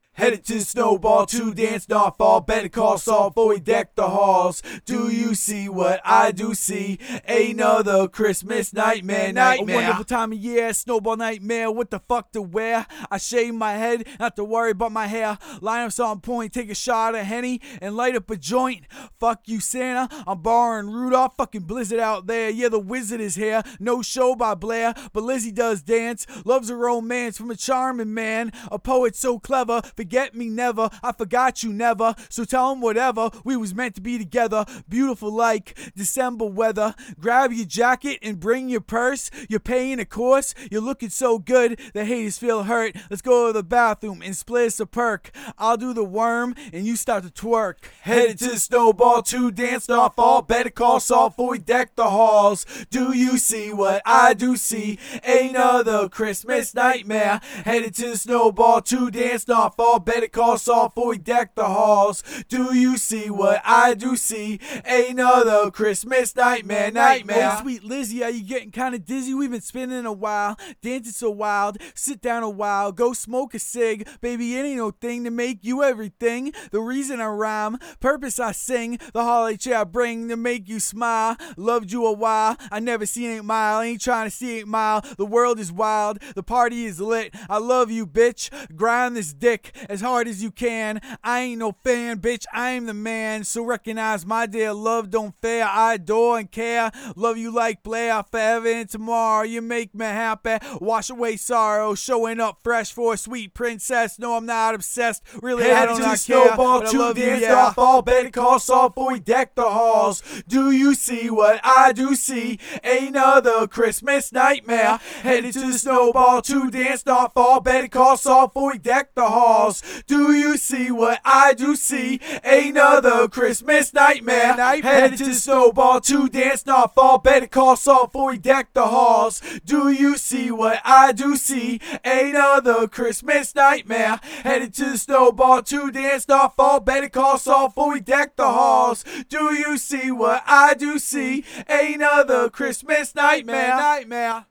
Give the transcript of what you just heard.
Headed to the snowball to dance, not fall. Better call Saul before we deck the halls. Do you see what I do see? Another Christmas nightmare. A wonderful time of year, snowball nightmare. What the fuck to wear? I shave my head, not to worry about my hair. Line ups on point, take a shot of Henny and light up a joint. Fuck you, Santa. I'm borrowing Rudolph. Fucking blizzard out there. Yeah, the wizard is here. No show by Blair, but Lizzie does dance. Loves a romance from a charming man. A poet so clever. Forget me never, I forgot you never. So tell him whatever, we was meant to be together. Beautiful like December weather. Grab your jacket and bring your purse. You're paying a course, you're looking so good the haters feel hurt. Let's go to the bathroom and split us a perk. I'll do the worm and you start to twerk. Headed to the snowball to dance, not fall. Better call Saul before we deck the halls. Do you see what I do see? Another Christmas nightmare. Headed to the snowball to dance, not fall. Better call Saul before we deck the halls. Do you see what I do see? Another Christmas nightmare. Oh, sweet Lizzie, are you getting kind of dizzy? We've been spinning a while, dancing so wild. Sit down a while, go smoke a cig. Baby, it ain't no thing to make you everything. The reason I rhyme, purpose I sing. The holiday cheer I bring to make you smile. Loved you a while, I never seen 8 Mile. Ain't trying to see 8 Mile. The world is wild, the party is lit. I love you, bitch. Grind this dick as hard as you can. I ain't no fan, bitch, I am the man. So recognize my dear love don't fare. I adore and care. Love you like Blair, forever and tomorrow. You make me happy, wash away sorrow. Showing up fresh for a sweet princess. No, I'm not obsessed, really I do not care. Snowball to dance, not fall. Better call Saul before we deck the halls. Do you see what I do see? Another Christmas nightmare. Headed to the snowball to dance, not fall. Better call Saul before we deck the halls. Do you see what I do see? Another Christmas nightmare. Headed to the snowball to dance, not fall. Better call Saul before we deck the halls. Do you see what I do see? Another Christmas nightmare. Headed to the snowball to dance, not fall. Better call Saul before we deck the halls. Do you see what I do see? Another Christmas nightmare.